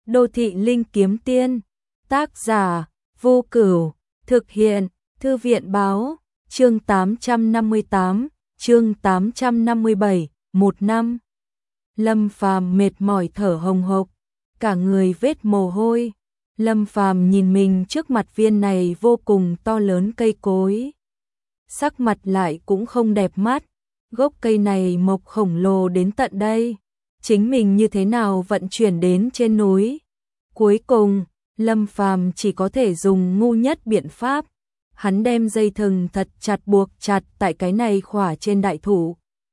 Đô thị linh kiếm tiên. Tác giả Vô Cửu. Thực hiện Thư viện báo. Chương 858, chương 857, 1 năm. Lâm Phàm mệt mỏi thở hồng hộc, cả người vết mồ hôi. Lâm Phàm nhìn mình trước mặt viên này vô cùng to lớn cây cối. Sắc mặt lại cũng không đẹp mắt, gốc cây này mọc khổng lồ đến tận đây. Chính mình như thế nào vận chuyển đến trên núi? Cuối cùng, Lâm Phàm chỉ có thể dùng ngu nhất biện pháp. Hắn đem dây thừng thật chặt buộc chặt tại cái này khỏa trên đại thụ.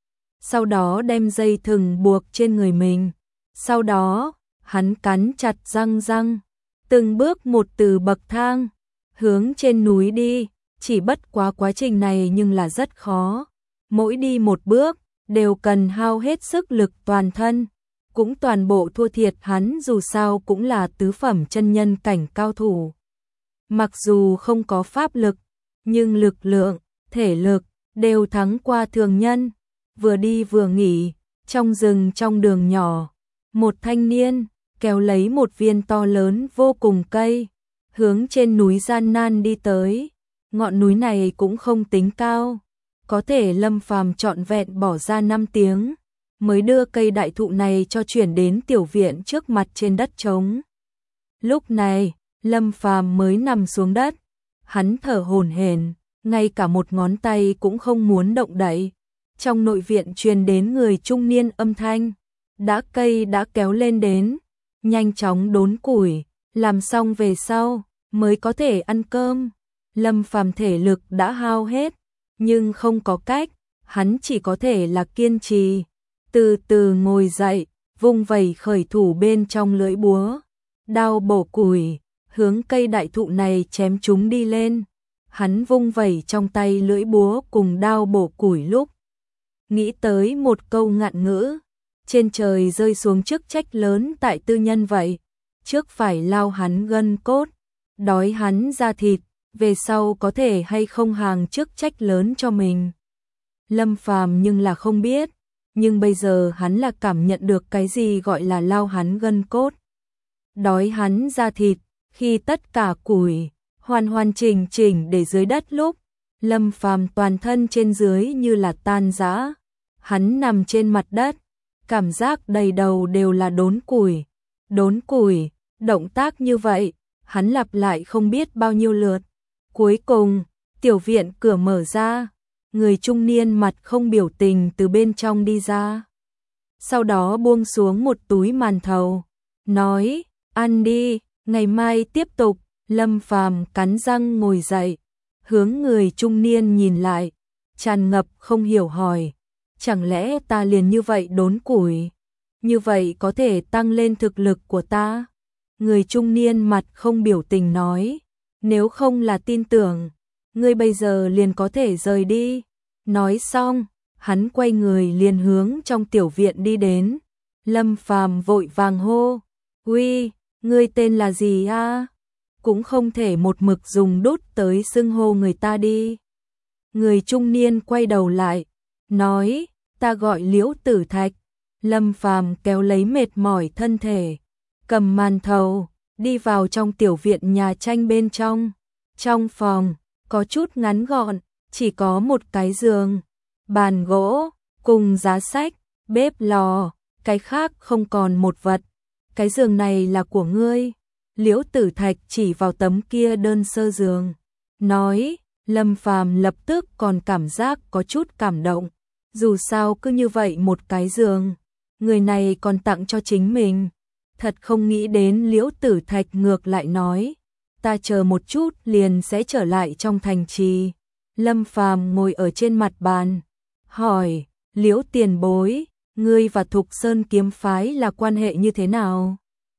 Sau đó đem dây thừng buộc trên người mình. Sau đó, hắn cắn chặt răng, từng bước một từ bậc thang, hướng trên núi đi. Chỉ bất quá quá trình này nhưng là rất khó. Mỗi đi một bước, đều cần hao hết sức lực toàn thân. Cũng toàn bộ thua thiệt hắn, dù sao cũng là tứ phẩm chân nhân cảnh cao thủ. Mặc dù không có pháp lực, nhưng lực lượng, thể lực đều thắng qua thường nhân. Vừa đi vừa nghỉ, trong rừng trong đường nhỏ, một thanh niên kéo lấy một viên to lớn vô cùng cây, hướng trên núi gian nan đi tới. Ngọn núi này cũng không tính cao, có thể Lâm Phàm trọn vẹn bỏ ra 5 tiếng mới đưa cây đại thụ này cho chuyển đến tiểu viện trước mặt trên đất trống. Lúc này, Lâm Phàm mới nằm xuống đất, hắn thở hổn hển, ngay cả một ngón tay cũng không muốn động đậy. Trong nội viện truyền đến người trung niên âm thanh, cây đã kéo lên đến, nhanh chóng đốn củi, làm xong về sau mới có thể ăn cơm. Lâm Phàm thể lực đã hao hết, nhưng không có cách, hắn chỉ có thể là kiên trì. Từ từ ngồi dậy, vung vẩy khởi thủ bên trong lưỡi búa, đao bổ củi, hướng cây đại thụ này chém chúng đi lên. Hắn vung vẩy trong tay lưỡi búa cùng đao bổ củi lúc nghĩ tới một câu ngạn ngữ, trên trời rơi xuống chức trách lớn tại tư nhân vậy, trước phải lao hắn gân cốt, đói hắn ra thịt, về sau có thể hay không hàng chức trách lớn cho mình. Lâm Phàm nhưng là không biết, nhưng bây giờ hắn là cảm nhận được cái gì gọi là lao hắn gân cốt, đói hắn ra thịt. Khi tất cả củi hoàn hoàn chỉnh chỉnh để dưới đất lúc, Lâm Phàm toàn thân trên dưới như là tan rã. Hắn nằm trên mặt đất, cảm giác đầy đầu đều là đốn củi. Đốn củi, động tác như vậy, hắn lặp lại không biết bao nhiêu lượt. Cuối cùng, tiểu viện cửa mở ra, người trung niên mặt không biểu tình từ bên trong đi ra. Sau đó buông xuống một túi màn thầu, nói, ăn đi, ngày mai tiếp tục. Lâm Phàm cắn răng ngồi dậy, hướng người trung niên nhìn lại, tràn ngập không hiểu hỏi, chẳng lẽ ta liền như vậy đốn củi, như vậy có thể tăng lên thực lực của ta? Người trung niên mặt không biểu tình nói, nếu không là tin tưởng, ngươi bây giờ liền có thể rời đi. Nói xong, hắn quay người liền hướng trong tiểu viện đi đến. Lâm Phàm vội vàng hô, uy, ngươi tên là gì a? Cũng không thể một mực dùng đút tới xưng hô người ta đi. Người trung niên quay đầu lại, nói, ta gọi Liễu Tử Thạch. Lâm Phàm kéo lấy mệt mỏi thân thể, cầm màn thầu, đi vào trong tiểu viện nhà tranh bên trong. Trong phòng, có chút ngắn gọn, chỉ có một cái giường, bàn gỗ, cùng giá sách, bếp lò, cái khác không còn một vật. Cái giường này là của ngươi. Liễu Tử Thạch chỉ vào tấm kia đơn sơ giường, nói. Lâm Phàm lập tức còn cảm giác có chút cảm động. Dù sao cứ như vậy một cái giường, người này còn tặng cho chính mình. Thật không nghĩ đến Liễu Tử Thạch ngược lại nói, ta chờ một chút liền sẽ trở lại trong thành trì. Lâm Phàm ngồi ở trên mặt bàn, hỏi, Liễu tiền bối, ngươi và Thục Sơn kiếm phái là quan hệ như thế nào?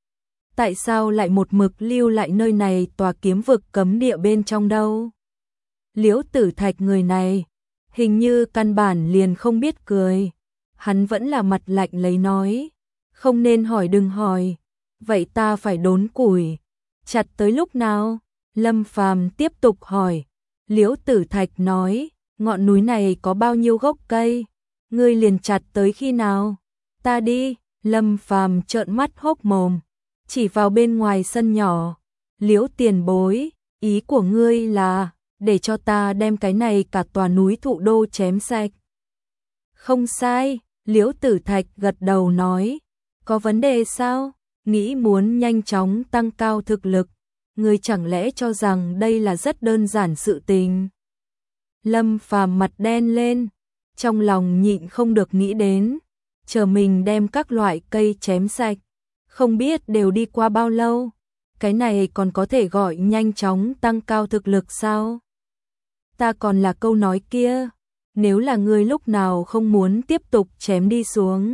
Tại sao lại một mực lưu lại nơi này tòa kiếm vực cấm địa bên trong đâu? Liễu Tử Thạch người này, hình như căn bản liền không biết cười. Hắn vẫn là mặt lạnh lấy nói, không nên hỏi đừng hỏi. Vậy ta phải đốn củi, chặt tới lúc nào? Lâm Phàm tiếp tục hỏi. Liễu Tử Thạch nói, ngọn núi này có bao nhiêu gốc cây, ngươi liền chặt tới khi nào? Ta đi. Lâm Phàm trợn mắt hốc mồm, chỉ vào bên ngoài sân nhỏ. Liễu tiền bối, ý của ngươi là để cho ta đem cái này cả tòa núi Thụ Đô chém sạch. Không sai, Liễu Tử Thạch gật đầu nói, có vấn đề sao? Nghĩ muốn nhanh chóng tăng cao thực lực, ngươi chẳng lẽ cho rằng đây là rất đơn giản sự tình? Lâm Phàm mặt đen lên, trong lòng nhịn không được nghĩ đến, chờ mình đem các loại cây chém sạch, không biết đều đi qua bao lâu, cái này còn có thể gọi nhanh chóng tăng cao thực lực sao? Ta còn là câu nói kia, nếu là ngươi lúc nào không muốn tiếp tục chém đi xuống,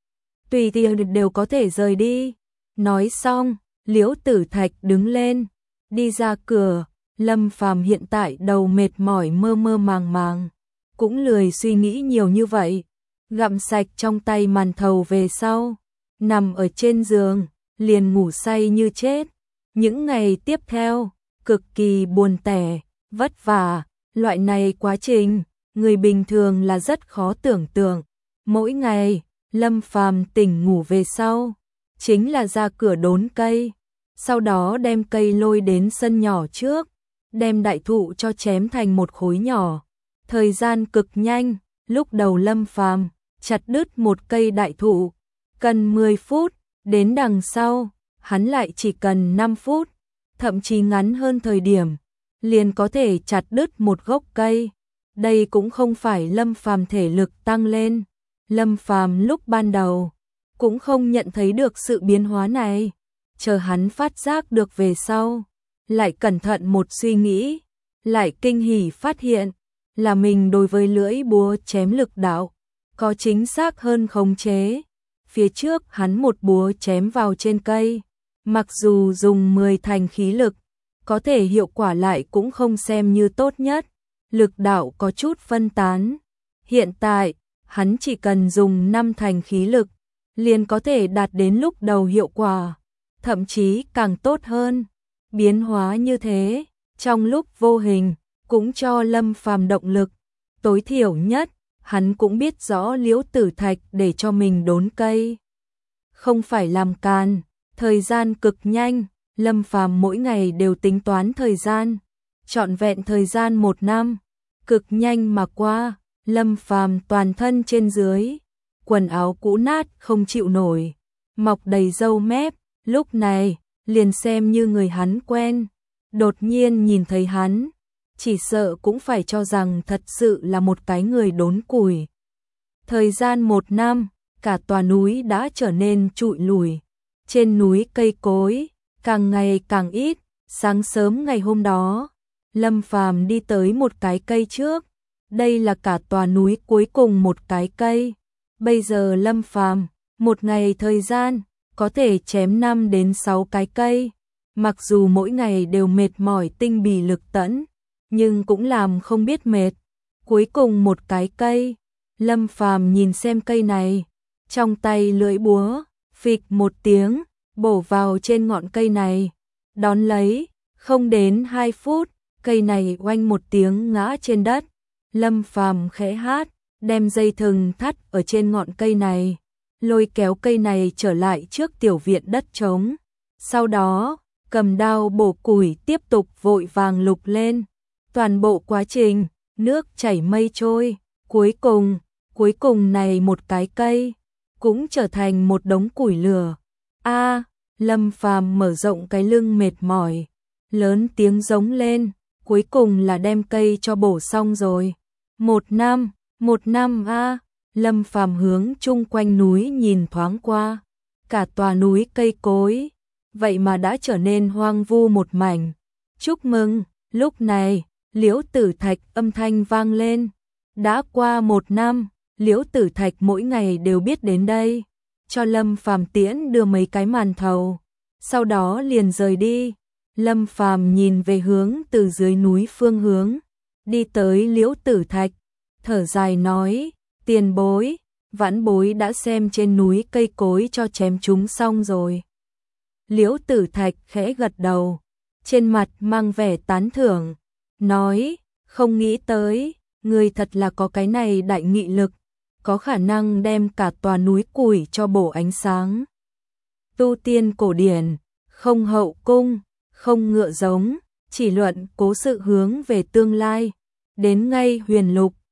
tùy tiện đều có thể rời đi. Nói xong, Liễu Tử Thạch đứng lên, đi ra cửa. Lâm Phàm hiện tại đầu mệt mỏi mơ mơ màng màng, cũng lười suy nghĩ nhiều như vậy. Gặm sạch trong tay màn thầu về sau, nằm ở trên giường, liền ngủ say như chết. Những ngày tiếp theo, cực kỳ buồn tẻ, vất vả, loại này quá trình, người bình thường là rất khó tưởng tượng. Mỗi ngày, Lâm Phàm tỉnh ngủ về sau, chính là ra cửa đốn cây, sau đó đem cây lôi đến sân nhỏ trước, đem đại thụ cho chém thành một khối nhỏ. Thời gian cực nhanh, lúc đầu Lâm Phàm chặt đứt một cây đại thụ cần 10 phút, đến đằng sau, hắn lại chỉ cần 5 phút, thậm chí ngắn hơn thời điểm, liền có thể chặt đứt một gốc cây. Đây cũng không phải Lâm Phàm thể lực tăng lên, Lâm Phàm lúc ban đầu cũng không nhận thấy được sự biến hóa này, chờ hắn phát giác được về sau, lại cẩn thận một suy nghĩ, lại kinh hỉ phát hiện là mình đối với lưỡi búa chém lực đạo có chính xác hơn khống chế. Phía trước hắn một búa chém vào trên cây, mặc dù dùng 10 thành khí lực, có thể hiệu quả lại cũng không xem như tốt nhất, lực đạo có chút phân tán. Hiện tại, hắn chỉ cần dùng 5 thành khí lực, liền có thể đạt đến lúc đầu hiệu quả, thậm chí càng tốt hơn. Biến hóa như thế, trong lúc vô hình, cũng cho Lâm Phàm động lực. Tối thiểu nhất, hắn cũng biết rõ Liễu Tử Thạch để cho mình đốn cây, không phải làm càn. Thời gian cực nhanh, Lâm Phàm mỗi ngày đều tính toán thời gian, trọn vẹn thời gian 1 năm, cực nhanh mà qua. Lâm Phàm toàn thân trên dưới, quần áo cũ nát không chịu nổi, mọc đầy râu mép, lúc này, liền xem như người hắn quen, đột nhiên nhìn thấy hắn, chỉ sợ cũng phải cho rằng thật sự là một cái người đốn củi. Thời gian 1 năm, cả tòa núi đã trở nên trụi lùi, trên núi cây cối càng ngày càng ít. Sáng sớm ngày hôm đó, Lâm Phàm đi tới một cái cây trước, đây là cả tòa núi cuối cùng một cái cây. Bây giờ Lâm Phàm một ngày thời gian có thể chém 5 đến 6 cái cây, mặc dù mỗi ngày đều mệt mỏi tinh bì lực tẫn, nhưng cũng làm không biết mệt. Cuối cùng một cái cây, Lâm Phàm nhìn xem cây này, trong tay lưỡi búa, phịch một tiếng, bổ vào trên ngọn cây này, đón lấy, không đến 2 phút, cây này oanh một tiếng ngã trên đất. Lâm Phàm khẽ hát, đem dây thừng thắt ở trên ngọn cây này, lôi kéo cây này trở lại trước tiểu viện đất trống. Sau đó, cầm đao bổ củi tiếp tục vội vàng lục lên. Toàn bộ quá trình, nước chảy mây trôi, cuối cùng này một cái cây, cũng trở thành một đống củi lửa. Lâm Phàm mở rộng cái lưng mệt mỏi, lớn tiếng giống lên, cuối cùng là đem cây cho bổ xong rồi. 1 năm Lâm Phàm hướng chung quanh núi nhìn thoáng qua, cả tòa núi cây cối, vậy mà đã trở nên hoang vu một mảnh. Chúc mừng, lúc này, Liễu Tử Thạch âm thanh vang lên. Đã qua 1 năm, Liễu Tử Thạch mỗi ngày đều biết đến đây, cho Lâm Phàm tiễn đưa mấy cái màn thầu, sau đó liền rời đi. Lâm Phàm nhìn về hướng từ dưới núi phương hướng, đi tới Liễu Tử Thạch, thở dài nói, tiền bối, vãn bối đã xem trên núi cây cối cho chém chúng xong rồi. Liễu Tử Thạch khẽ gật đầu, trên mặt mang vẻ tán thưởng, nói, không nghĩ tới, người thật là có cái này đại nghị lực, có khả năng đem cả tòa núi củi cho bổ ánh sáng. Tu tiên cổ điển, không hậu cung, không ngựa giống, chỉ luận cố sự hướng về tương lai. Đến ngay Huyền Lục,